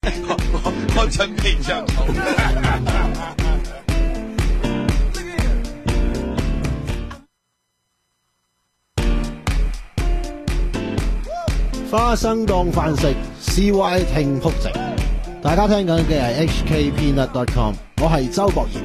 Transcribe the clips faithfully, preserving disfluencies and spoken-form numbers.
我我我準備着草。 花生當飯食 ，C Y 聽仆直。大家聽緊嘅係 H K Peanut dot com， 我係周博賢。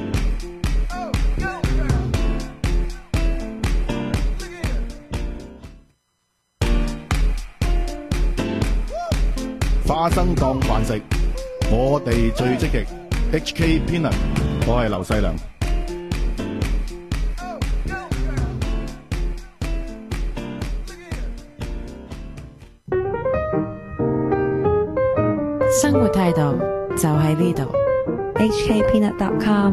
花生當飯食，我哋最積極。H K Peanut， 我係劉細良。 生活態度就喺呢度 ，H K Peanut dot com。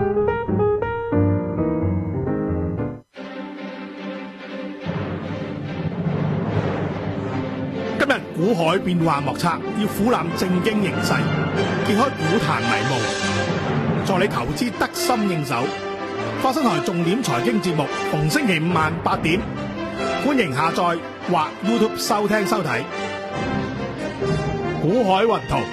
今日股海變幻莫測，要俯瞰正經形勢，揭開股壇迷霧，助你投資得心應手。花生台重點財經節目，逢星期五晚八點，歡迎下載或 YouTube 收聽收睇。股海雲圖，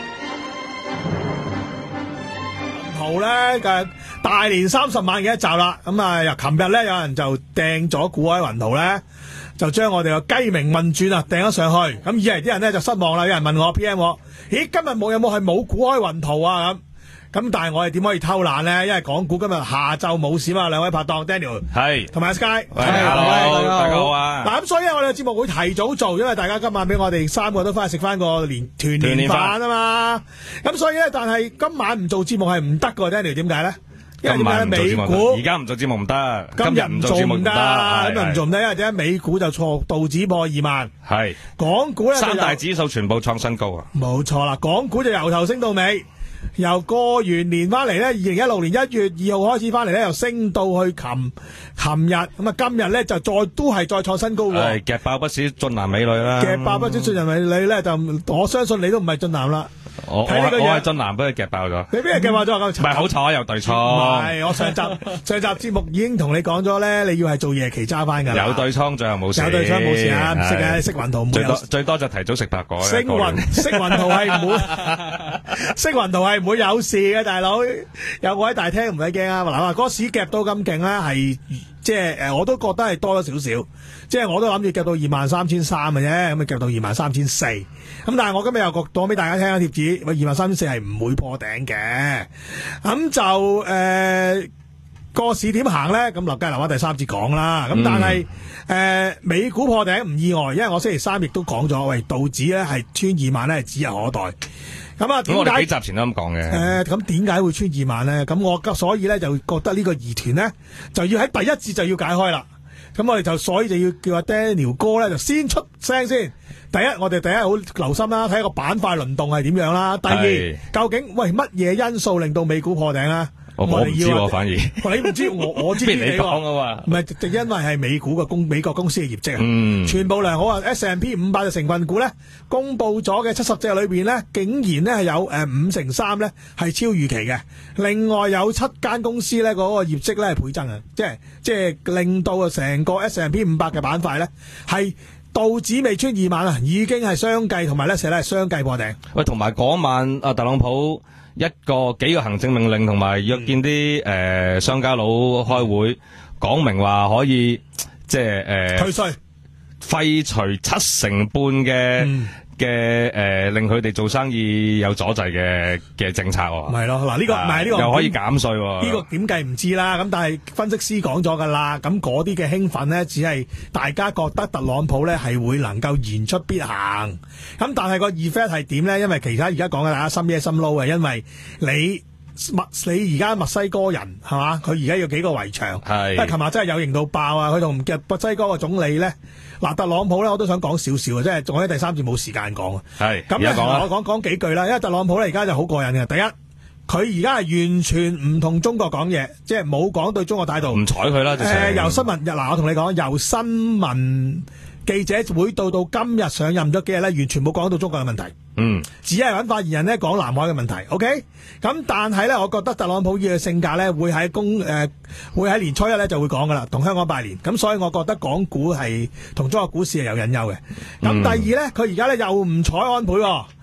雲圖咧嘅大年三十晚嘅一集啦。咁啊，由琴日咧有人就掟咗股海雲圖咧，就將我哋個雞鳴問轉啊掟咗上去。咁以嚟啲人咧就失望啦，有人問我 P M 我，咦今日冇有冇係冇股海雲圖啊咁？咁但係我哋點可以偷懶咧？因為港股今日下晝冇市嘛，兩位拍檔 Daniel 係同埋 Sky， 喂，大家好啊！ 嗱咁所以我哋嘅節目會提早做，因為大家今晚俾我哋三個都翻去食翻個年團年飯啊嘛。咁所以咧，但係今晚唔做節目係唔得㗎 Daniel 點解咧？因為點解咧？美股而家唔做節目唔得， 今日唔做唔得，今日唔做唔得，因為點解？美股就錯，道指破二萬， 係港股咧三大指數全部創新高啊！ 冇錯啦，港股就由頭升到尾。由過完年翻嚟咧，二零一六年一月二號開始翻嚟咧，又升到去琴琴日，咁啊今日咧就再都係再創新高喎。 係夾爆不少俊男美女啦， 夾爆不少俊男美女咧，就我相信你都唔係俊男啦。 我我係俊男，俾佢夾爆咗。 你邊日夾爆咗？唔係好彩有對沖。 唔係，我上集上集節目已經同你講咗咧，你要係做夜期揸翻㗎。 有對沖最後冇事。 有對沖冇事啊，唔識嘅識雲圖唔會。 最多最多就提早食白果。 識雲識雲圖係唔會，識雲圖係唔會有事嘅，大佬有我喺大廳唔使驚啊！嗱話嗰市夾到咁勁咧，係即係誒，我都覺得係多咗少少，即係我都諗住夾到二萬三千三嘅啫，咁啊夾到二萬三千四，咁但係我今日又講俾大家聽下貼紙，喂二萬三千四係唔會破頂嘅，咁就誒個、呃、市點行咧？咁留雞留翻第三節講啦，咁但係誒、嗯呃、美股破頂唔意外，因為我星期三亦都講咗，喂道指咧係穿二萬咧係指日可待。咁啊，點解？我哋幾集前都咁講嘅。 誒，咁點解會穿二萬咧？咁我所以咧就覺得呢個疑團咧就要喺第一節就要解開啦。咁我哋就所以就要叫阿 Daniel 哥咧就先出聲先。第一，我哋第一好留心啦，睇下個板塊輪動係點樣啦。第二，究竟喂乜嘢因素令到美股破頂咧？ 我我唔知喎，反而你唔知，我我知。 邊你講啊嘛？ 唔係，就因為係美股嘅公美國公司嘅業績啊， 嗯， 全部良好啊。S and P 五百嘅成分股咧，公布咗嘅七十隻裏邊咧，竟然咧係有誒五成三咧係超預期嘅。另外有七間公司咧嗰個業績咧係倍增啊，即係即係令到啊成個 S and P 五百嘅板塊咧係道指未穿二萬啊，已經係相繼同埋咧成日係相繼破頂。 喂，同埋嗰晚啊特朗普。一個幾個行政命令同埋約見啲誒、呃、商家佬開會，講明話可以即係誒退稅廢除七成半嘅嘅誒令佢哋做生意有阻滯嘅嘅政策喎。 係咯，嗱呢個唔係呢個又可以減稅喎。 呢個點計唔知啦。咁但係分析師講咗噶啦，咁嗰啲嘅興奮呢，只係大家覺得特朗普呢係會能夠言出必行。咁但係個 effect 係點呢？因為其他而家講嘅大家心嘢心撈嘅，因為你墨你而家墨西哥人係嘛？佢而家要幾個圍牆，因為琴日真係有型到爆啊！佢同嘅墨西哥個總理呢，嗱特朗普呢，我都想講少少啊，即係仲喺第三節冇時間講啊。 係咁咧，我講講幾句啦。因為特朗普呢而家就好過癮嘅。第一，佢而家係完全唔同中國講嘢，即係冇講對中國態度， 唔睬佢啦。誒、 呃，由新聞嗱，我同你講，由新聞記者會到到今日上任咗幾日咧，完全冇講到中國嘅問題。 嗯， 只係揾發言人咧講南海嘅問題。OK，咁但係咧，我覺得特朗普嘅性格咧，會喺公誒，會喺年初一咧就會講噶啦，同香港拜年。咁所以我覺得港股係同中國股市係有隱憂嘅。咁、嗯、第二咧，佢而家咧又唔睬安倍、哦。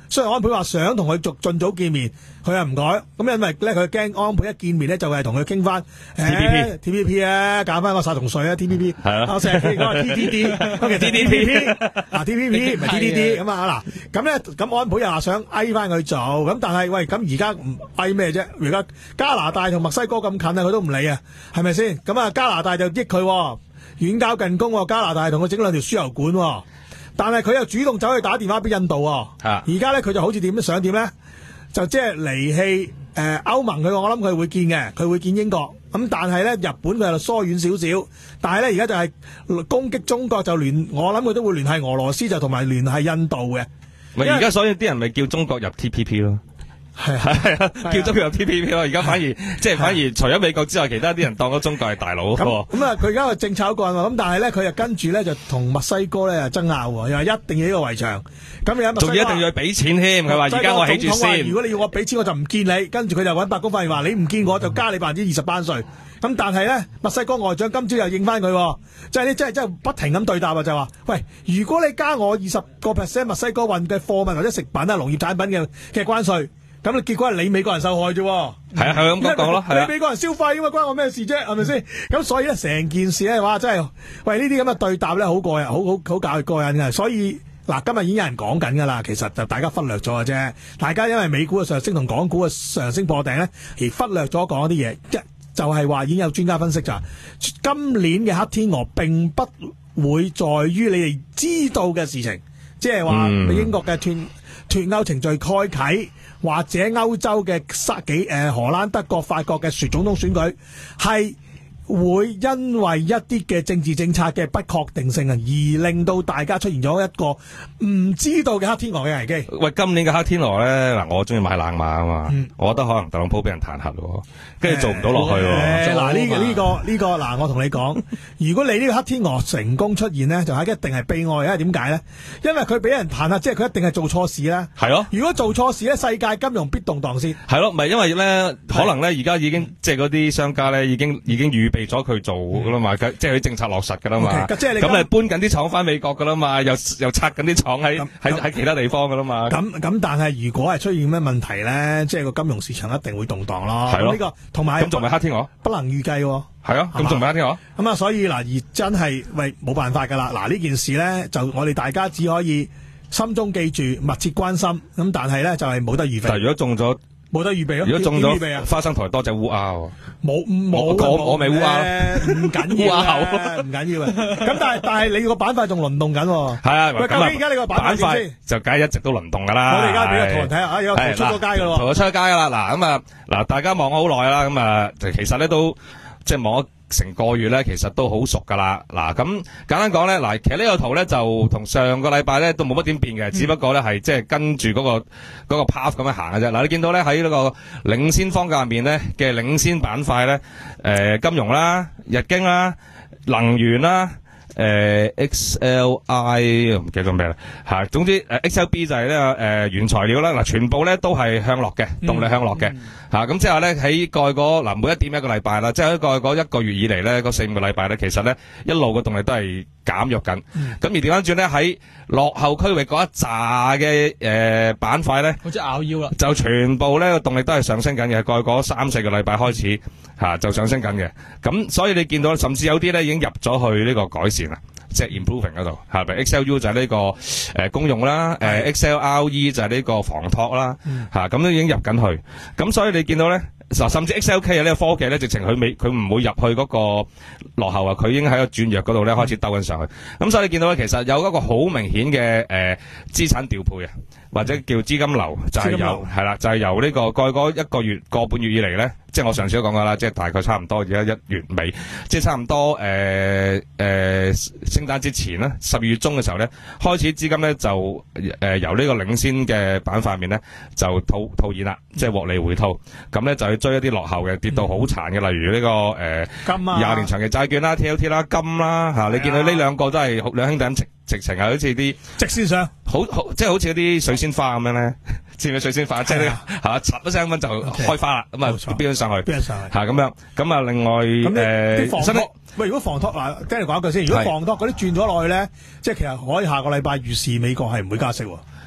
雖然安倍話想同佢逐盡早見面，佢又唔改，咁因為咧佢驚安倍一見面咧就係同佢傾翻 T P P T P P 啊，搞翻個殺蟲水啊 T P P 係啊我成日講 T T D， 咁其實 T T P 啊 T P P 唔係 T T D 咁啊嗱，咁咧咁安倍又話想嗌翻佢做，咁但係喂咁而家唔嗌咩啫？而家加拿大同墨西哥咁近啊，佢都唔理啊，係咪先？咁啊加拿大就益佢遠交近攻喎，加拿大同佢整兩條輸油管喎。但係佢又主動走去打電話俾印度喎，而家咧佢就好似點想點咧，就即係離棄誒歐盟佢，我諗佢會見嘅，佢會見英國。咁但係咧日本佢就疏遠少少，但係咧而家就係攻擊中國就聯，我諗佢都會聯繫俄羅斯就同埋聯繫印度嘅。 咪而家所以啲人咪叫中國入 T P P 咯。係係啊，叫咗佢入 T P P 咯，而家反而即係反而除咗美國之外，其他啲人當咗中國係大佬。咁咁啊，佢而家個政策好過癮喎，咁但係咧佢又跟住咧就同墨西哥咧又爭拗喎，又話一定要呢個圍牆，咁而家墨西哥仲要一定要俾錢添，佢話而家我起住先。 如果你要我俾錢，我就唔見你，跟住佢就揾白宮發言話你唔見我就加你百分之二十班稅。咁但係咧，墨西哥外長今朝又應翻佢，即係呢，即係即係不停咁對答啊，就話喂，如果你加我二十個 percent 墨西哥運嘅貨物或者食品啊、農業產品嘅嘅關稅。咁你結果係你美國人受害啫，係啊係咁講咯， 你美國人消費咁嘛，關我咩事啫？係咪先？咁所以咧，成件事咧，哇，真係喂呢啲咁嘅對答咧，好過癮，好好好教過癮嘅。所以嗱，今日已經有人講緊噶啦，其實就大家忽略咗嘅啫。大家因為美股嘅上升同港股嘅上升破頂咧，而忽略咗講一啲嘢。一就係話已經有專家分析就係今年嘅黑天鵝並不會在於你哋知道嘅事情，即係話英國嘅脱脱歐程序開啟。或者歐洲嘅三幾誒荷蘭、德國、法國嘅選總統選舉係會因為一啲嘅政治政策嘅不確定性啊，而令到大家出現咗一個唔知道嘅黑天鵝嘅危機。 喂，今年嘅黑天鵝咧，嗱，我中意買冷馬啊嘛， 嗯、 我覺得可能特朗普俾人彈劾喎，跟住做唔到落去喎。 嗱，呢個呢個呢個嗱，我同你講，如果你呢個黑天鵝成功出現呢，就係一定係悲哀，因為點解咧？因為佢俾人彈劾，即係佢一定係做錯事啦。係咯。如果做錯事咧，世界金融必動盪先。 係咯，唔係因為咧，可能咧而家已經即係嗰啲商家咧已經已經預備咗佢做噶啦嘛，即係佢政策落實噶啦嘛。 即係你咁咪搬緊啲廠翻美國噶啦嘛，又又拆緊啲廠喺喺喺其他地方噶啦嘛。 咁咁，但係如果係出現咩問題咧，即係個金融市場一定會動盪咯。係咯。呢個同埋咁仲係黑天鵝？ 不能預計。 係啊，咁仲唔係黑天鵝？ 咁啊，所以嗱，而真係喂冇辦法噶啦。嗱呢件事咧，就我哋大家只可以心中記住，密切關心。咁但係咧就係冇得預備。 但係如果中咗， 冇得預備咯。 如果中咗花生台多隻烏鴉， 冇冇我我未烏鴉， 唔緊要啊，唔緊要啊。咁但係但係你個板塊仲輪動緊。係啊， 喂，究竟而家你個板塊就梗係一直都輪動噶啦。 我哋而家俾個圖人睇下，啊有圖出咗街噶咯。 圖咗出咗街噶啦。嗱咁啊，嗱大家望咗好耐啦。咁啊，其實咧都即係望咗成個月咧，其實都好熟噶啦。嗱咁簡單講咧，嗱其實呢個圖咧就同上個禮拜咧都冇乜點變嘅，嗯、只不過咧係即係跟住嗰、嗰個嗰、嗰個 path 咁樣行嘅啫。嗱你見到咧喺呢個領先方向入面咧嘅領先板塊咧，誒、呃、金融啦、日經啦、能源啦。誒、呃、X L I 唔記得咗咩啦吓，總之誒、呃、X L B 就係呢個誒原材料啦，嗱全部咧都係向落嘅，動力向落嘅吓，咁即係咧喺過去嗰嗱每一點一個禮拜啦，即係喺過去嗰一個月以嚟咧，嗰四五個禮拜咧，其實咧一路嘅動力都係減弱緊，咁、嗯、而調翻轉咧喺落後區域嗰一紮嘅誒板塊咧， 好似咬腰啦， 就全部咧個動力都係上升緊嘅，過去嗰三四個禮拜開始吓、啊、就上升緊嘅，咁所以你見到甚至有啲咧已經入咗去呢個改善啦，即係 improving 嗰度，係咪 X L U 就係呢、這個誒、呃、公用啦，誒、呃、X L R E 就係呢個房託啦，吓咁、嗯啊、都已經入緊去，咁所以你見到咧，甚至 X L K 啊呢個科技咧，直情佢未佢唔會入去嗰個落後啊，佢已經喺個轉弱嗰度咧開始兜緊上去，咁、嗯、所以你見到咧，其實有一個好明顯嘅誒資產調配啊，或者叫資金流，就係、是、由係啦，就係、是、由呢、這個過去嗰一個月個半月以嚟咧。即係我上次都講過啦，即係大概差唔多而家一月尾，即係差唔多誒誒、呃呃、聖誕之前啦，十二月中嘅時候咧，開始資金咧就誒、呃、由呢個領先嘅板塊面咧就套套現啦，即係獲利回吐，咁咧就去追一啲落後嘅跌到好殘嘅，例如呢、這個誒廿、呃啊、年長期債券啦、T L T 啦、金啦嚇，你見到呢兩個都係兩兄弟咁直直情係好似啲直線上， 好好即係好似啲水仙花咁樣咧，知唔知水仙花？即係呢嚇，嚓一聲咁就開花啦，咁啊飆上去，飆上去嚇咁樣，咁啊另外誒， 啲房託喂，如果房託嗱，聽你講一句先，如果房託嗰啲轉咗落去咧，即係其實可以下個禮拜預示美國係唔會加息喎。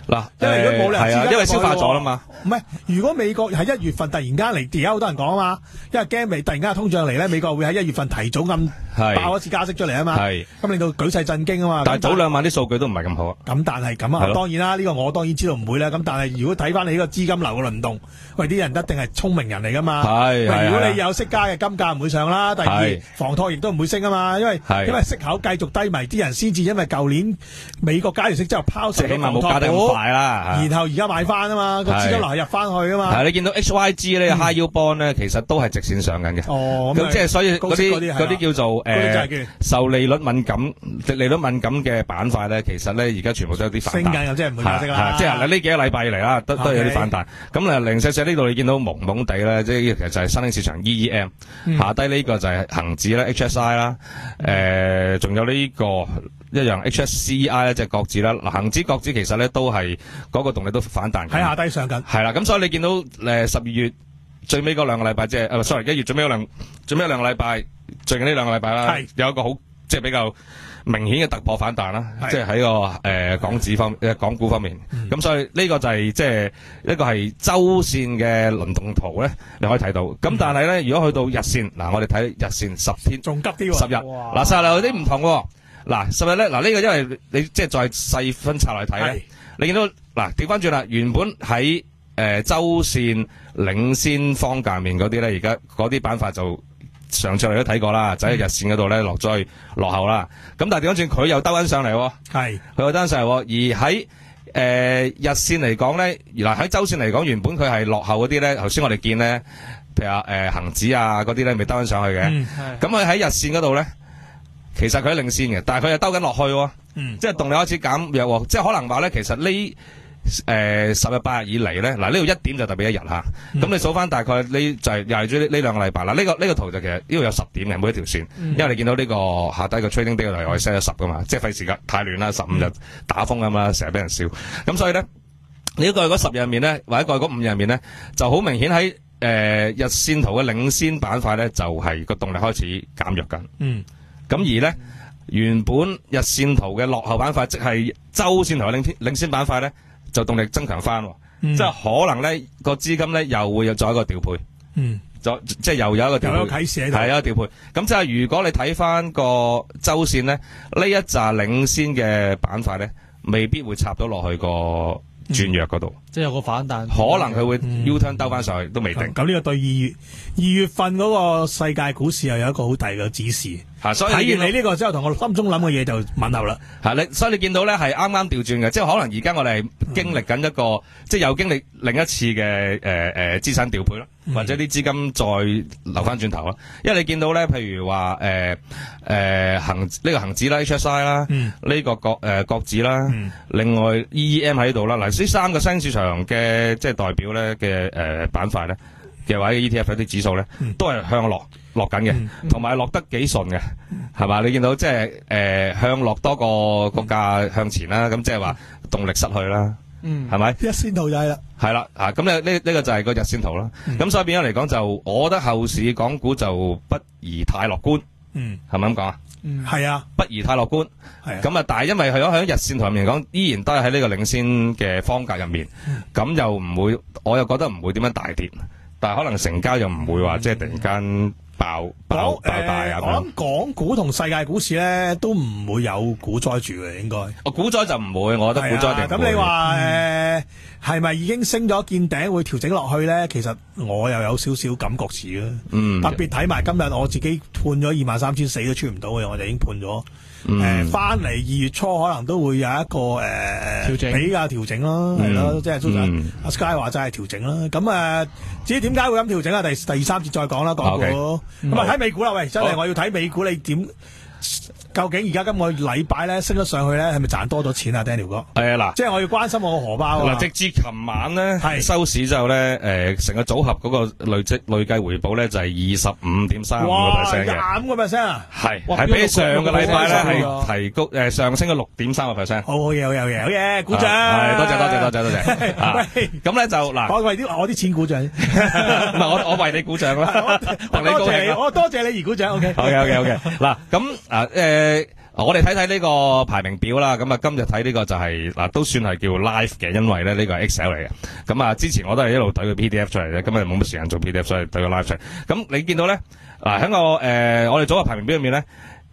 嗱， 因為如果冇理由係啊，因為消化咗啦嘛。 唔係，如果美國係一月份突然間嚟，而家好多人講啊嘛，因為驚美突然間通脹嚟咧，美國會喺一月份提早咁爆一次加息出嚟啊嘛，咁令到舉世震驚啊嘛。 但係早兩晚啲數據都唔係咁好。 咁但係咁啊，當然啦，呢個我當然知道唔會啦。咁但係如果睇翻你呢個資金流嘅輪動，喂，啲人一定係聰明人嚟噶嘛。 係係。 如果你有息加嘅金價唔會上啦，第二房託亦都唔會升啊嘛，因為因為息口繼續低迷，啲人先至因為舊年美國加完息之後拋售咗房託股，然後而家買翻啊嘛，個資金流係入翻去啊嘛。 係你見到 H Y G 咧 High Yield Bond 咧，其實都係直線上緊嘅。 哦， 咁即係所以嗰啲嗰啲叫做誒受利率敏感、利率敏感嘅板塊咧，其實咧而家全部都有啲反彈。 升緊又即係唔會加息啦。 即係呢幾個禮拜以嚟啦，都都有啲反彈。咁啊零舍舍呢度你見到蒙蒙地咧，即係其實就係新興市場 E E M，下低呢個就係恒指咧 H S I 啦，誒仲有呢個一樣 H S C I 咧，即係國指啦。嗱恒指國指其實咧都係嗰個動力都反彈。 喺下低上緊。係啦，咁所以你見到誒十二月最尾嗰兩個禮拜，即係誒 sorry 一月最尾嗰兩最尾兩個禮拜，最近呢兩個禮拜啦，有一個好即係比較明顯嘅突破反彈啦，即係喺個誒、呃、港紙方誒港股方面。咁、嗯、所以呢個就係即係一個係周線嘅輪動圖咧，你可以睇到。咁、嗯、但係咧，如果去到日線，嗱我哋睇日線十天， 仲急啲喎， 十日。嗱十日有啲唔同喎。嗱十日咧，嗱呢、這個因為你即係再細分拆嚟睇咧，你見到嗱調翻轉啦，原本喺誒、呃、周線領先方界面嗰啲咧，而家嗰啲板塊就。上次我哋都睇過啦，就喺日線嗰度咧落咗去落後啦。咁但係調翻轉佢又兜緊上嚟，係佢又兜緊上嚟。而喺誒、呃、日線嚟講咧，嗱喺周線嚟講，原本佢係落後嗰啲咧，頭先我哋見咧，譬如話誒恒指啊嗰啲咧，未兜緊上去嘅。咁佢喺日線嗰度咧，其實佢係領先嘅，但係佢又兜緊落去，嗯、即係動力開始減弱，即係可能話咧，其實呢。誒、呃，十日八日以嚟咧，嗱呢度一點就特別一日吓，咁、嗯、你數翻大概呢就係又係咗呢兩個禮拜啦。呢、這個呢、這個圖就其實呢度有十點嘅每一條線，嗯、因為你見到呢個下低個 trading day 我哋 set 咗十噶嘛，即係費事噶太亂啦，十五日打風咁啦，成日俾人笑。咁所以咧，呢、這個嗰十日入面咧，或者過去嗰五日入面咧，就好明顯喺誒、呃、日線圖嘅領先板塊咧，就係、是、個動力開始減弱緊。嗯，咁而咧原本日線圖嘅落後板塊，即係周線圖嘅領領先板塊咧。就動力增強翻，嗯、即係可能咧個資金咧又會有再一個調配，嗯，再即係又有一個調配，有啟示喺度，係啊調配。咁即係如果你睇翻個周線咧，呢一紮領先嘅板塊咧，未必會插到落去個轉弱嗰度， 即係有個反彈， 可能佢會 U turn 兜翻上去都未定。 咁呢個對二月二月份嗰個世界股市又有一個好大嘅指示。 所以睇完你呢個之後，同我心中諗嘅嘢就吻合啦。 係你，所以你見到咧係啱啱調轉嘅，即係可能而家我哋係經歷緊一個，嗯、即係又經歷另一次嘅誒誒資產調配咯，嗯、或者啲資金再流翻轉頭咯。因為你見到咧，譬如話誒誒恒呢個恒指啦、H S I 啦，呢、嗯這個國誒國指啦，嗯、另外 E E M 喺度啦。嗱，呢三個新市場嘅即係代表咧嘅誒板塊咧嘅或者 E T F 啲指數咧，嗯、都係向落。落緊嘅，同埋落得幾順嘅，係嘛？你見到即係誒向落多個個價向前啦，咁即係話動力失去啦，嗯，係咪？ 一線圖就係啦， 係啦，啊咁咧呢呢個就係個日線圖啦。咁所以變咗嚟講，就我覺得後市港股就不宜太樂觀，嗯，係咪咁講啊？ 嗯，係啊， 不宜太樂觀，係咁啊！但係因為係喺喺日線圖入面嚟講，依然都係喺呢個領先嘅方格入面，咁又唔會，我又覺得唔會點樣大跌，但係可能成交又唔會話即係突然間。爆爆爆大啊！ 我諗港股同世界股市咧都唔會有股災住嘅，應該。 哦，股災就唔會，我覺得股災定唔會。 咁你話誒係咪已經升咗見頂會調整落去咧？其實我又有少少感覺似啦。嗯。特別睇埋今日我自己判咗二萬三千四都出唔到嘅，我就已經判咗。誒，翻嚟二月初可能都會有一個誒、呃、調整比較調整咯，係咯、嗯，即係通常阿 Sky 話齋係調整啦。咁誒、呃，至於點解會咁調整啊？第第二三節再講啦，港股。咁啊睇美股啦，喂，真係我要睇美股，你點？究竟而家今個禮拜咧升咗上去咧，係咪賺多咗錢啊 Daniel 哥？ 係啊，嗱， 即係我要關心我個荷包啊！ 嗱，直至琴晚咧收市之後咧，誒，成個組合嗰個累積累計回報咧就係二十五點三五個 percent 嘅，廿五個 percent 啊！係係比上個禮拜咧係提高誒上升咗六點三個 percent。好好嘢，好嘢，好嘢，好嘢，鼓掌！係多謝多謝多謝多謝。咁咧就嗱，我為啲我啲錢鼓掌，唔係我我為你鼓掌啦，同你高興。我多謝你而鼓掌。OK，OK，OK，OK。嗱咁啊誒。誒， 我哋睇睇呢個排名表啦。咁啊，今日睇呢個就係、是、嗱，都算係叫 live 嘅，因為咧呢個係 Excel 嚟嘅。咁啊，之前我都係一路對個 P D F 出嚟嘅，今日冇乜時間做 P D F， 所以對個 live 出嚟。咁你見到咧嗱，喺個誒我哋組合排名表入面咧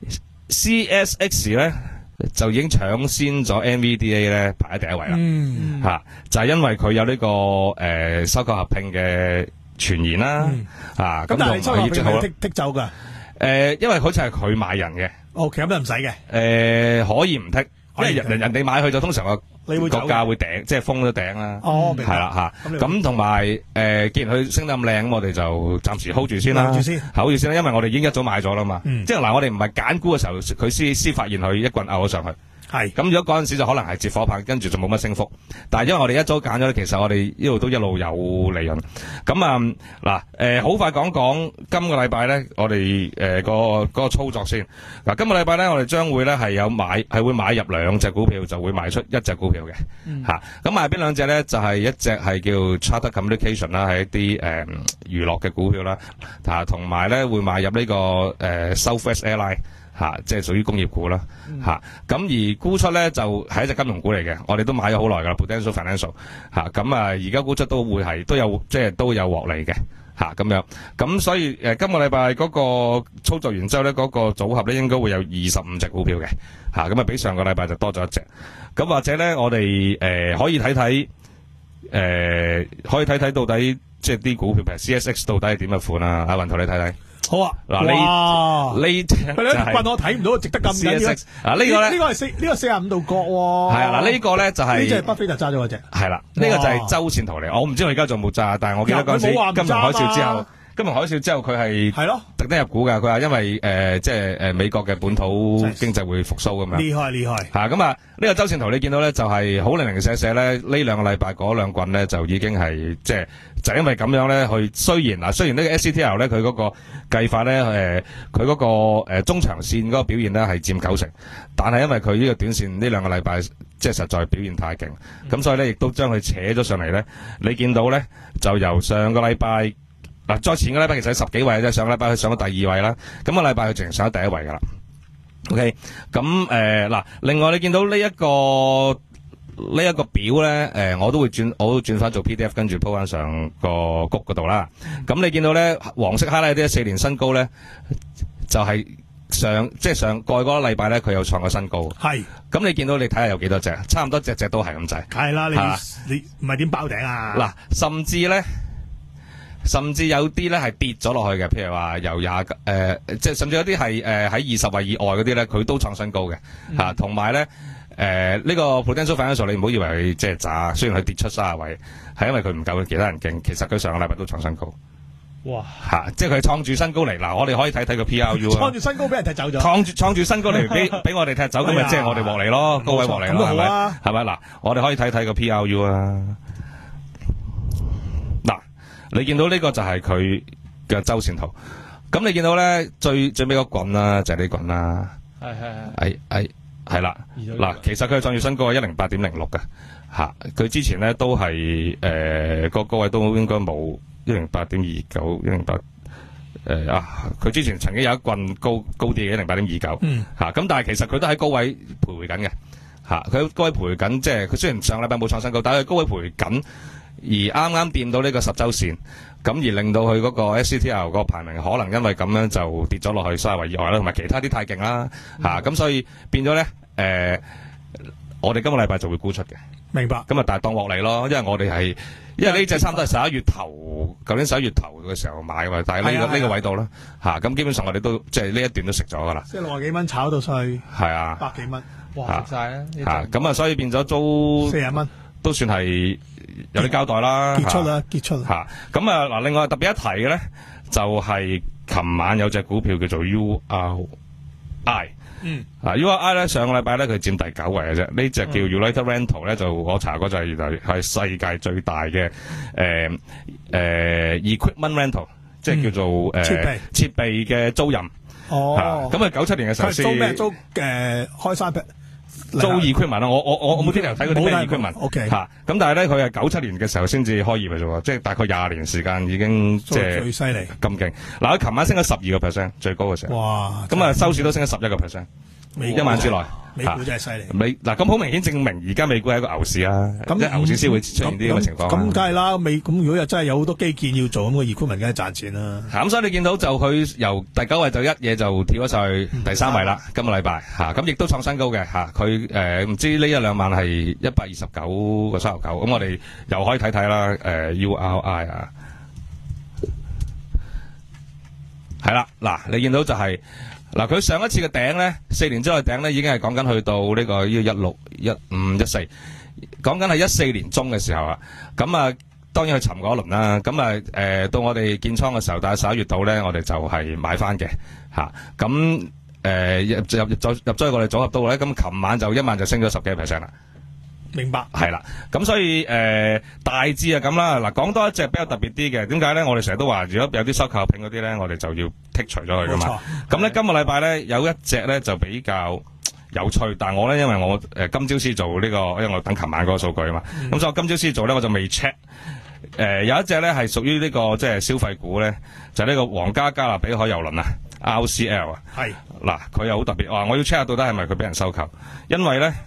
，C S X 咧就已經搶先咗 N V D A 咧排喺第一位啦。 嗯， 吓、啊、就係、是、因為佢有呢、這個誒、呃、收購合併嘅傳言啦。 嗯、 啊， 咁但係收購合併係好剔剔走噶。 誒、呃，因為好似係佢買人嘅。 O K，咁就唔使嘅。誒、 呃，可以唔剔，因為人人人哋買去就通常個你會個價會頂，即係封咗頂啦。 哦，明白。 係啦吓，咁同埋誒，既然佢升得咁靚，咁我哋就暫時 hold 住先啦。hold 住先 ，hold 住先啦，因為我哋已經一早買咗啦嘛。嗯、即係嗱，我哋唔係揀股嘅時候，佢先先發現佢一棍拗咗上去。係，咁如果嗰陣時就可能係接火棒，跟住就冇乜升幅。但係因為我哋一早揀咗咧，其實我哋呢度都一路有利潤。咁啊嗱，誒好快講講今個禮拜咧，我哋誒個嗰個操作先。嗱，今個禮拜咧，我哋將會咧係有買係會買入兩隻股票，就會賣出一隻股票嘅。嚇、嗯，咁買邊兩隻咧？就係、是、一隻係叫 Charter Communication 啦，係一啲誒娛樂嘅股票啦。嚇，同埋咧會買入呢、這個誒、呃、Southwest Airline。吓、啊，即係屬於工業股啦，吓、嗯，咁、啊、而沽出咧就係一隻金融股嚟嘅，我哋都買咗好耐噶啦 ，Prudential Financial， 吓，咁啊而家沽出都會係都有即係都有獲利嘅，吓、啊、咁樣，咁所以誒、呃、今個禮拜嗰個操作完之後咧，嗰、那個組合咧應該會有二十五隻股票嘅，吓，咁啊比上個禮拜就多咗一隻，咁或者咧我哋誒、呃、可以睇睇，誒、呃、可以睇睇到底即係啲股票譬如 C S X 到底係點嘅款啊？阿雲圖你睇睇。 好啊！ 嗱，呢呢隻佢咧棍我睇唔到，值得咁緊要。 啊，呢個咧呢個係四呢個四十五度角喎。 係啊，嗱呢個咧就係呢隻巴菲特揸咗嗰隻。係啦， 呢個就係周線圖嚟。我唔知我而家仲有冇揸，但係我記得嗰陣時金融海嘯之後，金融海嘯之後佢係係咯特登入股㗎。佢話因為誒即係誒美國嘅本土經濟會復甦咁樣。厲害厲害！嚇咁啊！呢個周線圖你見到咧就係好零零舍舍咧，呢兩個禮拜嗰兩棍咧就已經係即係。就因為咁樣咧，去雖然嗱，雖然呢個 S C T L 咧，佢嗰個計法咧，誒，佢嗰個誒中長線嗰個表現咧係佔九成，但係因為佢呢個短線呢兩個禮拜即係實在表現太勁，咁、嗯、所以咧亦都將佢扯咗上嚟咧。你見到咧就由上個禮拜嗱，再前個禮拜其實係十幾位啫，上個禮拜佢上咗第二位啦，咁個禮拜佢淨係上咗第一位噶啦。OK，咁誒嗱，另外你見到呢、這、一個。呢、這、一個表咧，誒、呃，我都會轉，我都轉翻做 P D F， 跟住鋪翻上個谷嗰度啦。咁、嗯、你見到咧，黃色 highlight 啲四年新高咧，就係、是、上即係上過去嗰個禮拜咧，佢有創過新高。係。咁你見到你睇下有幾多隻，差唔多隻隻都係咁滯。係啦，你你唔係點包頂啊？嗱，甚至咧，甚至有啲咧係跌咗落去嘅，譬如話由廿誒、呃，即係甚至有啲係誒喺二十位以外嗰啲咧，佢都創新高嘅。嚇、嗯，同埋咧。誒、呃，呢、這個 Prudential Financial 你唔好以為佢即係渣，雖然佢跌出三十位，係因為佢唔夠其他人勁。其實佢上個禮拜都創新高。哇！吓、啊，即係佢創住新高嚟。嗱，我哋可以睇睇個 P R U 啊。創住新高俾人踢走咗。創住創住新高嚟俾俾我哋踢走，咁咪即係我哋獲利咯，高位獲利咯，係咪？係咪？嗱，我哋可以睇睇個 P R U 啊。嗱，你見到呢個就係佢嘅周線圖。咁你見到咧最最尾個棍啦，就係呢棍啦。係係係。係係。係啦，嗱，其實佢創住新高係一零八點零六嘅，吓，佢之前咧都係誒個高位都應該冇一零八點二九，一零八誒啊，佢之前曾經有一棍高高啲嘅一零八點二九，吓，咁但係其實佢都喺高位徘徊緊嘅，吓，佢高位徘徊緊，即係佢雖然上禮拜冇創新高，但係佢高位徘徊緊，而啱啱掂到呢個十周線。咁而令到佢嗰個 S C T L 個排名可能因為咁樣就跌咗落去三十位以外啦，同埋其他啲太勁啦，吓、嗯、咁、啊、所以變咗咧，誒、呃，我哋今個禮拜就會沽出嘅。明白。咁啊，但係當獲利咯，因為我哋係，因為呢隻差唔多係十一月頭，舊年十一月頭嘅時候買嘅嘛，但係呢、這個呢、這個位度啦，吓、啊、咁基本上我哋都即係呢一段都食咗噶啦。即係六十幾蚊炒到上去，係啊，百幾蚊，哇，食晒啦。吓咁啊，所以變咗租四十蚊，都算係。有啲交代啦，結出啦，結出啦。吓咁啊嗱，另外特別一提嘅咧，就係、是、琴晚有隻股票叫做 U R I， 嗯，啊 U R I 咧上個禮拜咧佢佔第九位嘅啫，呢隻叫 United Rental 咧就我查過就係係世界最大嘅誒誒 equipment rental， 即係叫做誒、嗯、設備設備嘅租賃。哦，咁啊九七年嘅時候先租咩租誒開山劈。租 equipment 啦，我我我我冇聽人睇嗰啲咩 equipment， 吓，咁但係咧佢係九七年嘅時候先至開業嘅啫，即係大概廿年時間已經即係最犀利咁勁。嗱，佢琴晚升咗十二個 percent， 最高嘅時候。哇！咁啊收市都升咗十一個 percent， 一晚之內。 美股真係犀利。 美嗱咁好明顯證明而家美股係一個牛市啊， 咁即係牛市先會出現呢啲咁嘅情況。 咁梗係啦，美咁如果又真係有好多基建要做，咁個 equipment 梗係賺錢啦。 咁所以你見到就佢由第九位就一嘢就跳咗上去第三位啦，今個禮拜嚇，咁亦都創新高嘅嚇。佢誒唔知呢一兩萬係一百二十九個三十九，咁我哋又可以睇睇啦。誒 U R I 啊，係啦，嗱你見到就係。嗱，佢上一次嘅頂咧，四年之後嘅頂咧，已經係講緊去到呢個呢個一六、一五、一四，講緊係一四年中嘅時候啊。咁啊，當然去尋過一輪啦。咁啊，誒到我哋建倉嘅時候，大概十一月度咧，我哋就係買翻嘅嚇。咁誒入入入咗入咗去我哋組合度咧，咁琴晚就一晚就升咗十幾個 percent 啦。 明白， 係啦，咁所以誒、呃、大致係咁啦。嗱，講多一隻比較特別啲嘅，點解咧？我哋成日都話，如果有啲收購品嗰啲咧，我哋就要剔除咗佢噶嘛。咁咧，今個禮拜咧有一隻咧就比較有趣，但係我咧因為我誒、呃、今朝先做呢、這個，因為我等琴晚嗰個數據啊嘛。咁、嗯、所以我今朝先做咧，我就未 check。誒、呃、有一隻咧係屬於呢個即係消費股咧，就係、是、呢個皇家加勒比海郵輪啊 ，R C L 啊。係嗱，佢又好特別，哇！我要 check 下到底係咪佢俾人收購，因為咧。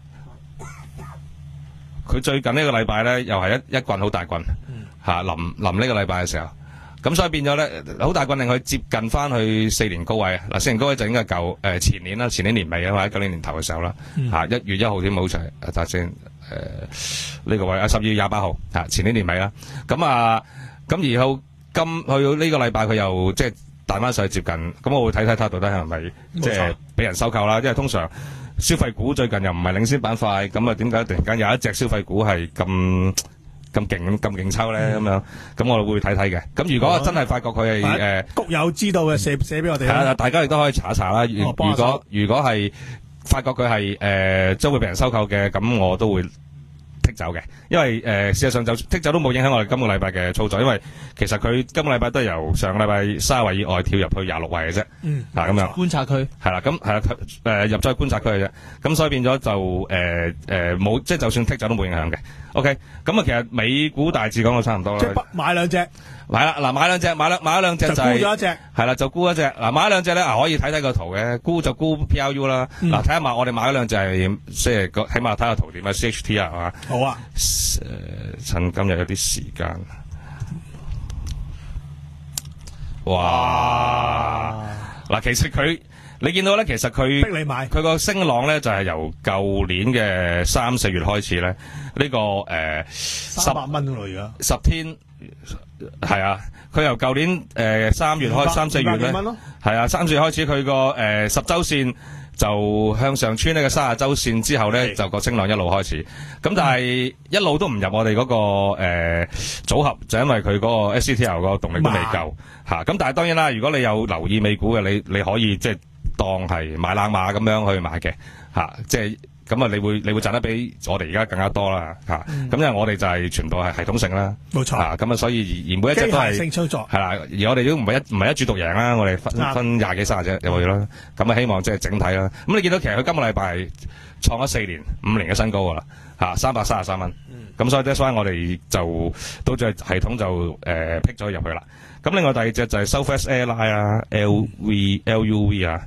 佢最近呢個禮拜咧，又係一一棍好大棍，嚇臨臨呢個禮拜嘅時候，咁所以變咗咧好大棍令佢接近翻去四年高位啊！嗱，四年高位就應該舊誒、呃、前年啦，前年年尾啊，或者舊年年頭嘅時候啦，嚇一、嗯、月一號添冇錯，睇下先誒呢個位啊，十二月廿八號嚇前年年尾啦，咁啊咁然後今去到呢個禮拜佢又即係彈翻上去接近，咁我會睇睇睇到底係咪即係俾人收購啦，因為通常。消費股最近又唔係領先板塊，咁啊點解突然間有一隻消費股係咁咁勁咁勁抽咧？咁、嗯、樣咁我哋會睇睇嘅。咁如果真係發覺佢係誒谷友知道嘅，寫寫俾我哋。 係啊，大家亦都可以查一查啦。如果如果係發覺佢係誒將會被人收購嘅，咁我都會剔走嘅。因為誒、呃、事實上就剔走都冇影響我哋今個禮拜嘅操作，因為其實佢今個禮拜都係由上個禮拜三十位以外跳入去廿六位嘅啫。嗯，嗱咁樣觀察區係啦，咁係啦，誒入咗去觀察區嘅啫。咁所以變咗就誒誒冇，即係就算剔走都冇影響嘅。OK，咁啊其實美股大致講到差唔多啦。 即係買兩隻， 係啦，嗱買兩隻，買兩買咗兩隻就係沽咗一隻，係啦就沽一隻。嗱買咗兩隻咧，啊可以睇睇個圖嘅，沽就沽 P R U 啦。嗱睇下埋我哋買咗兩隻係即係個，起碼睇下圖點啊 C H T 啊係嘛。 好啊。 誒、呃，趁今日有啲時間，哇！嗱，其實佢你見到咧，其實佢逼你買， 佢個升浪咧就係、是、由舊年嘅三四月開始咧，呢、這個誒三百蚊咯而家十天係啊，佢由舊年誒三、呃、月開三四月咧，係啊，三四月開始佢個誒十周線。就向上穿呢個三十周線之後咧，就個升浪一路開始。咁但係一路都唔入我哋嗰、那個誒、呃、組合，就因為佢嗰個 S C T L 個動力都未夠嚇。咁、啊、但係當然啦，如果你有留意美股嘅，你你可以即係當係買冷馬咁樣去買嘅嚇、啊，即係。咁啊，你會你會賺得比我哋而家更加多啦，嚇、嗯！咁因為我哋就係全部係系統性啦，冇錯。咁啊，所以而而每一隻都係機械性操作， 係啦。而我哋都唔係一唔係一注獨贏啦，我哋分、嗯、分廿幾卅隻入去啦。咁啊，希望即係整體啦。咁你見到其實佢今個禮拜係創咗四年、五年嘅新高噶啦，嚇三百三十三蚊。咁、嗯、所以 that's why 我哋就到最系統就誒劈咗入去啦。咁另外第二隻就係 Southwest Airline 啊 ，L V L U V 啊。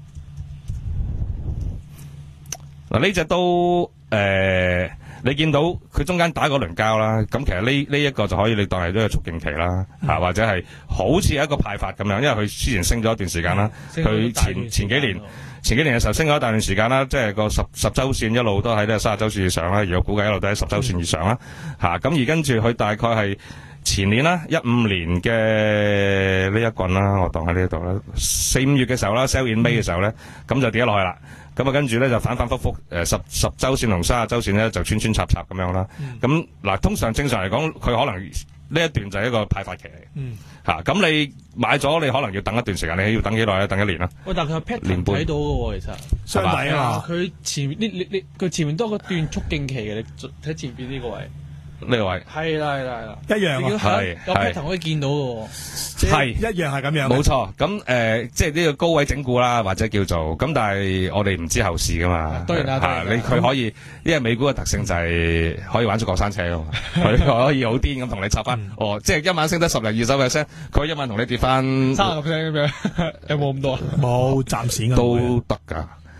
嗱呢隻都誒、呃，你見到佢中間打嗰輪交啦，咁其實呢呢一個就可以你當係一個促進期啦，啊、嗯、或者係好似一個派發咁樣，因為佢之前升咗一段時間啦，佢、嗯、前前幾年前幾年嘅時候升咗一大段時間啦，即係個十十週線一路都喺呢個三十週線以上啦，而我估計一路都喺十週線以上啦，嚇、嗯、咁、啊、而跟住佢大概係前年啦，一五年嘅呢一棍啦，我當喺呢度啦，四五月嘅時候啦 ，sell in May 嘅時候咧，咁、嗯、就跌咗落去啦。咁啊，跟住咧就反反复复，誒十十周線同三十周線咧就穿穿插插咁樣啦。咁、嗯、嗱，通常正常嚟講，佢可能呢一段就係一個派發期嚟。嗯。嚇、啊，咁你買咗，你可能要等一段時間，你要等幾耐咧？等一年啦。喂，但係佢 pattern 睇到嘅喎，其實。相抵啊！佢前面呢呢呢，佢前面多個段促進期嘅，你睇前邊呢個位。呢個位係啦係啦係啦，一樣啊，係有 pattern 可以見到嘅，係一樣係咁樣，冇錯。咁誒、呃，即係呢個高位整固啦，或者叫做咁，但係我哋唔知後市噶嘛。當然啦，嚇你佢可以，因為美股嘅特性就係可以玩出過山車咯，佢可以好癲咁同你插翻、嗯。哦，即係一晚升得十零二十 percent，佢一晚同你跌翻三十 percent 咁樣，有冇咁多啊？冇，暫時都得㗎。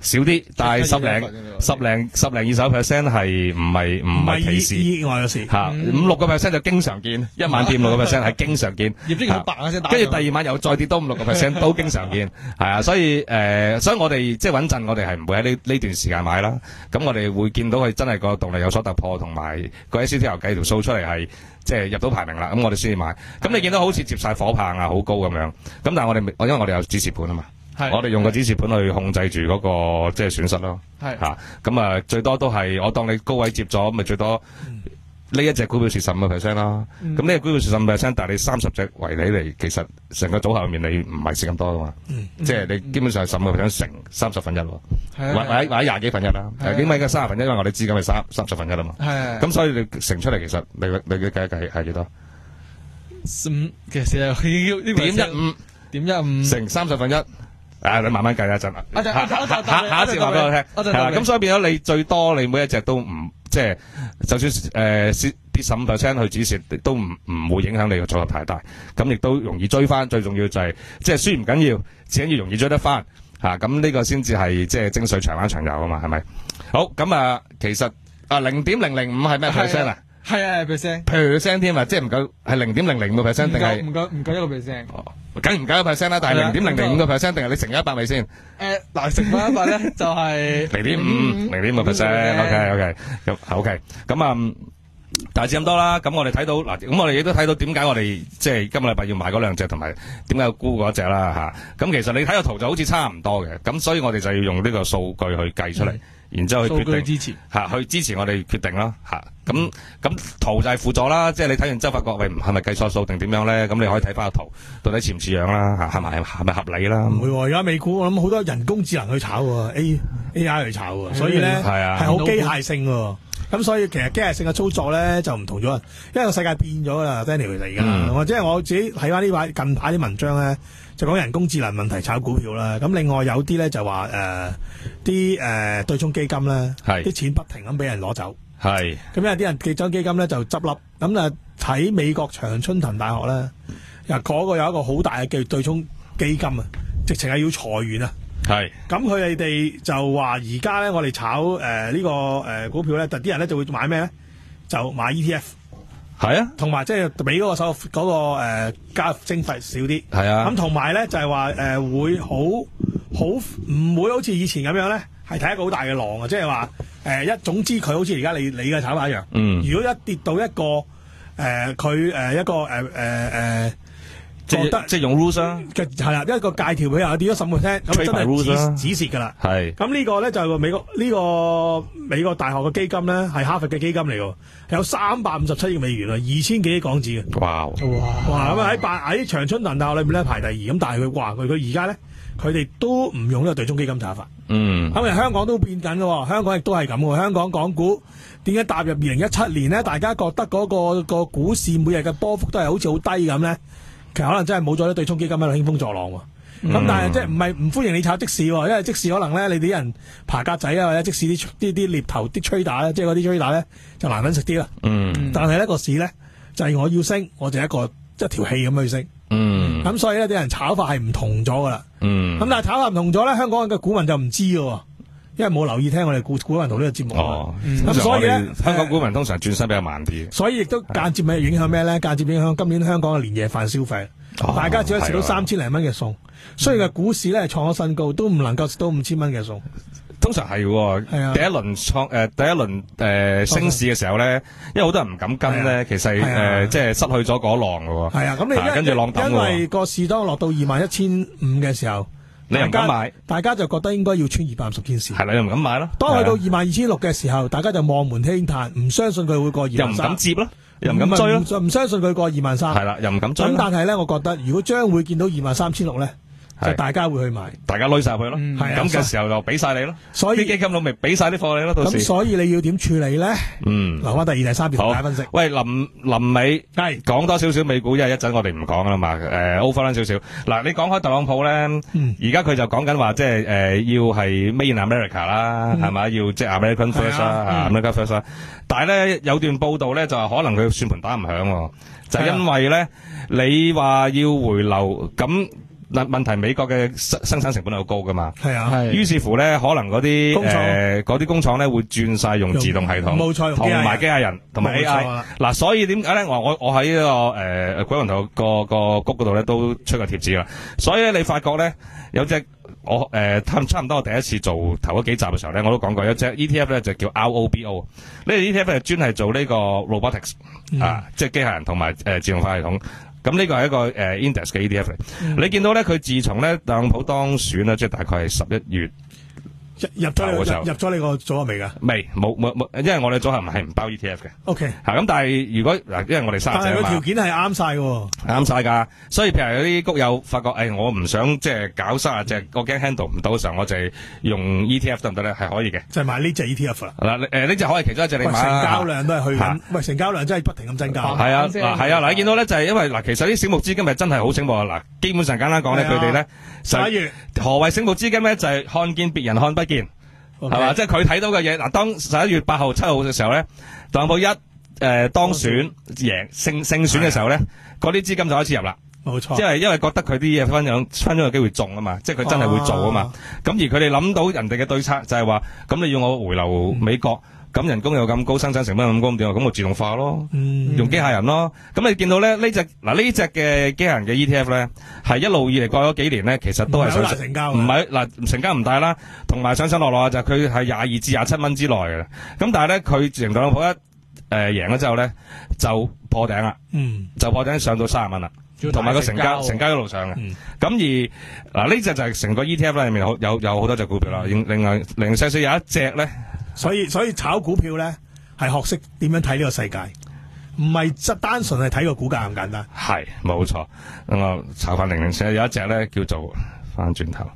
少啲，但係十零十零十零二十 percent 係唔係唔係歧視意外嘅事嚇，五六個 percent 就經常見，一晚跌五六個 percent 係經常見， 業績好白啊先打， 跟住第二晚又再跌多五六個 percent 都經常見，係啊，所以誒，所以我哋即係穩陣，我哋係唔會喺呢呢段時間買啦。咁我哋會見到佢真係個動力有所突破，同埋個 S C T 計條數出嚟係即係入到排名啦。咁我哋先至買。咁你見到好似接晒火棒啊，好高咁樣。咁但係我哋因為我哋有指示盤啊嘛。我哋用個指示盤去控制住嗰個即係損失咯，係吓咁啊，最多都係我當你高位接咗，咪最多呢一隻股票蝕十五個 percent 啦。咁呢隻股票蝕十五 percent，但係你三十隻為你嚟，其實成個組合入面你唔係蝕咁多噶嘛，即係你基本上係十五個 percent 乘三十分一，或或者或者廿幾分一啦。點解嘅三十分一？因為我哋資金係三三十分一啊嘛。係咁，所以你乘出嚟，其實你你嘅計一計係幾多？ 五其實要點一五點一五乘三十分一。啊！你慢慢計一陣啦，下下下一次話俾我聽，係啦。咁所以變咗你最多你每一隻都唔即係，就算誒跌十五 percent 去止蝕，都唔唔會影響你個組合太大。咁亦都容易追翻，最重要就係即係輸唔緊要，只緊要容易追得翻嚇。咁呢個先至係即係精髓長玩長有啊嘛，係咪？好咁啊，其實啊零點零零五係咩 percent 啊？ 係啊 percent percent 添啊，即係唔夠係零點零零個 percent 定係唔夠唔夠一個 percent？ 梗唔夠一個 percent 啦，但係零點零零五個 percent 定係你乘一百咪先？ 誒嗱，乘翻一百咧就係零點五零點五個 percent。OK OK 咁 OK 咁啊，大致咁多啦。咁我哋睇到嗱，咁我哋亦都睇到點解我哋即係今個禮拜要買嗰兩隻，同埋點解要沽嗰隻啦嚇。咁其實你睇個圖就好似差唔多嘅，咁所以我哋就要用呢個數據去計出嚟。然之後去決定支持嚇，去支持我哋決定啦嚇。咁咁圖就係輔助啦，即係你睇完之後發覺喂係咪計錯數定點樣咧？咁你可以睇翻個圖，到底似唔似樣啦嚇？係咪係咪合理啦？ 唔會喎，而家美股我諗好多人工智能去炒喎 ，A A I 去炒喎，所以咧係好機械性喎。咁所以其實機械性嘅操作咧就唔同咗，因為個世界變咗啦 ，Daniel 其實而家，我即係我自己睇翻呢排近排啲文章咧。就講人工智能問題炒股票啦，咁另外有啲咧就話誒啲誒對沖基金咧，啲錢不停咁俾人攞走，係咁有啲人對沖基金咧就執笠，咁啊睇美國長春藤大學咧，又嗰個有一個好大嘅叫對沖基金啊，直情係要裁員啊，係咁佢哋哋就話而家咧我哋炒誒呢、呃這個誒、呃、股票咧，但啲人咧就會買咩咧？就買 E T F。係啊，同埋即係俾嗰個手嗰、那個誒交易徵費少啲，係啊。咁同埋咧就係話誒會好好唔會好似以前咁樣咧，係睇一個好大嘅浪啊！即係話誒一總之佢好似而家你你嘅炒法一樣。嗯。如果一跌到一個誒佢誒一個誒誒誒，即係即係用 rules 啊，係啦，一個界條佢又跌咗十 percent，咁真係止止蝕㗎啦。係。咁呢個咧就係美國呢、這個美國大學嘅基金咧，係哈佛嘅基金嚟㗎。有三百五十七億美元啊，二千幾億港紙嘅。哇！哇！咁啊喺八喺長春藤大學裏面咧排第二，咁但係佢話佢佢而家咧，佢哋都唔用呢個對沖基金炒法。嗯。咁啊香港都變緊嘅，香港亦都係咁嘅。香港港股點解踏入二零一七年咧？大家覺得嗰、嗰個、個股市每日嘅波幅都係好似好低咁咧？其實可能真係冇咗啲對沖基金喺度興風作浪喎。咁、嗯、但係即係唔係唔歡迎你炒即市喎，因為即市可能咧你啲人爬格仔啊，或者即市啲啲啲獵頭啲 trader 咧，即係嗰啲 trader 咧就難揾食啲啦。嗯。但係呢個市咧就係、是、我要升，我就一個一條氣咁去升。嗯。咁所以咧啲人炒法係唔同咗噶啦。嗯。咁但係炒法唔同咗咧，香港嘅股民就唔知嘅，因為冇留意聽我哋股股民同呢個節目。哦。咁、嗯、所以咧， 香港股民通常轉身比較慢啲。 所以亦都間接咪影響咩咧？間接影響今年香港嘅年夜飯消費。哦、大家只可以食到三千零蚊嘅餸，雖然嘅股市咧係創咗新高，都唔能夠食到五千蚊嘅餸。 通常係喎，第一輪創誒第一輪誒、呃、升市嘅時候咧，因為好多人唔敢跟咧，其實誒、呃、即係失去咗嗰浪嘅喎。係啊，咁你跟住浪抌喎。因為個市當落到二萬一千五嘅時候，你又唔敢買，大家就覺得應該要穿二百五十天線。係啦，你又唔敢買咯。當去到二萬二千六嘅時候，大家就望門輕嘆，唔相信佢會過二萬三。又唔敢接咯。又唔敢追咯，唔相信佢過二萬三。係啦，又唔敢追。咁但係咧，我覺得如果將會見到二萬三千六咧，就大家會去買，大家攞晒佢咯。咁嘅時候就俾晒你咯。所以啲基金佬咪俾晒啲貨你咯。到時咁所以你要點處理咧？嗯，留翻第二、第三條同大家分析。喂，臨臨尾係講多少少美股，因為一陣我哋唔講啦嘛。誒 over 翻少少。嗱，你講開特朗普咧，而家佢就講緊話，即係誒要係 Made in America 啦，係咪？要即係 American First 啦，America First 啦。但係咧有段報道咧就係可能佢算盤打唔響，就係因為咧你話要回流咁。 嗱問題美國嘅生生產成本係好高噶嘛， 係啊， 係於是乎咧，可能嗰啲工廠誒嗰啲工廠咧會轉晒用自動系統， 冇錯， 同埋機械人同埋 A 冇錯 I 啦。 嗱，所以點解咧？我我我喺呢個誒鬼魂頭個個谷嗰度咧都出過貼紙啦。所以咧，你發覺咧有隻我誒差差唔多我第一次做頭嗰幾集嘅時候咧，我都講過有隻 E T F 咧就叫 R O B O。呢個 E T F 係專係做呢個 robotics 啊，即係機械人同埋誒自動化系統。咁呢個係一個誒 index 嘅 E T F 嚟。你見到咧，佢自從咧特朗普當選咧，即係大概係十一月。 入咗你入入咗你個組合未㗎？ 未，冇冇冇，因為我哋組合唔係唔包 E T F 嘅。 O K。 嚇咁，但係如果嗱，因為我哋三隻啊嘛， 但係個條件係啱晒喎。 啱晒㗎。所以譬如有啲谷友發覺，誒我唔想即係搞三十隻，我驚 handle 唔到嘅時候，我就係用 E T F 得唔得咧？係可以嘅。 就係買呢隻 E T F 啦。 嗱誒呢隻可以其中一隻你買。 成交量都係去緊嚇， 喂成交量真係不停咁增加。 係啊，嗱係啊，嗱你見到咧就係因為嗱，其實啲醒目資金係真係好醒目啊！嗱，基本上簡單講咧， 係啊佢哋咧十一月何謂醒目資金咧？就係看見別人看不見。係嘛？即係佢睇到嘅嘢。嗱，當十一月八號、七號嘅時候咧，特朗普一誒、呃、當選贏勝勝選嘅時候咧，嗰啲資金就開始入啦。 冇錯。 即係因為覺得佢啲嘢分享分享有機會中啊嘛，即係佢真係會做啊嘛。咁、啊、而佢哋諗到人哋嘅對策就係話，咁你要我回流美國。嗯咁人工又咁高，生產成本咁高，點啊？咁我自動化咯， 嗯、 用機械人咯。咁你見到咧呢隻嗱呢隻嘅機械人嘅 E T F 咧，係一路以嚟過咗幾年咧，其實都係上成交， 唔係嗱成交唔大啦，同埋上上落落就佢係廿二至廿七蚊之內嘅。咁但係咧佢自從特朗普一誒贏咗之後咧，就破頂啦， 嗯， 就破頂上到三十蚊啦，同埋個成交成交一路上嘅。咁、嗯、而嗱呢隻就係成個 E T F 咧入面有有有好多隻股票啦，另另外零零細細有一隻咧。 所以所以炒股票咧係學識點樣睇呢個世界，唔係即單純係睇個股價咁簡單。 係冇錯，咁我炒翻零零四有一隻咧叫做翻轉頭，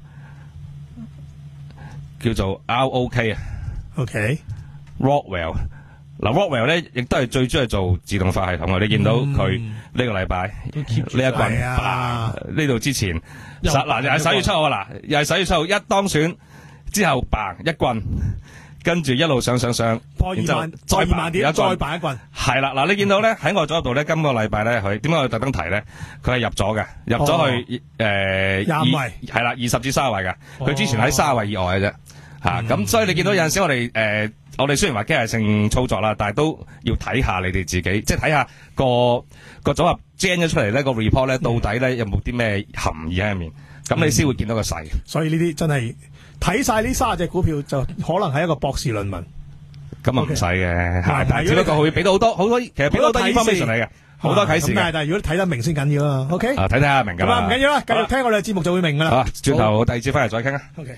叫做 R O K 啊。 OK。 Rockwell 嗱 Rockwell 咧亦都係最中意做自動化系統啊！你見到佢呢個禮拜呢一棍啊，呢度之前十嗱又係十一月七號啊，嗱又係十一月七號一當選之後嘭一棍。跟住一路上上上， 破二萬，再二萬點，再辦一棍。 係啦，嗱，你見到咧喺我左度咧，今個禮拜咧佢點解我特登提咧？佢係入咗嘅，入咗去誒廿位， 係啦，二十至三十位嘅。佢之前喺三十位以外嘅啫，嚇。咁所以你見到有陣時我哋誒，我哋雖然話機械性操作啦，但係都要睇下你哋自己，即係睇下個個組合 gen 咗出嚟咧個 report 咧，到底咧有冇啲咩含義喺入面？咁你先會見到個勢。 所以呢啲真係。睇晒呢三十隻股票就可能係一個博士論文， 咁啊唔使嘅，但係只不過會俾到好多好多，其實俾到好多 information 嚟嘅，好多啟示嘅。 但係如果睇得明先緊要啊 ，OK？ 啊，睇睇下明㗎啦。咁啊唔緊要啦，繼續聽我哋嘅節目就會明㗎啦。 好，轉頭第二節翻嚟再傾啊。 OK。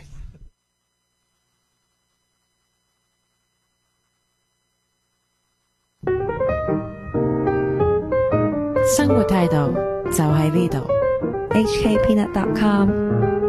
生活態度就喺呢度 ，H K Peanut dot com。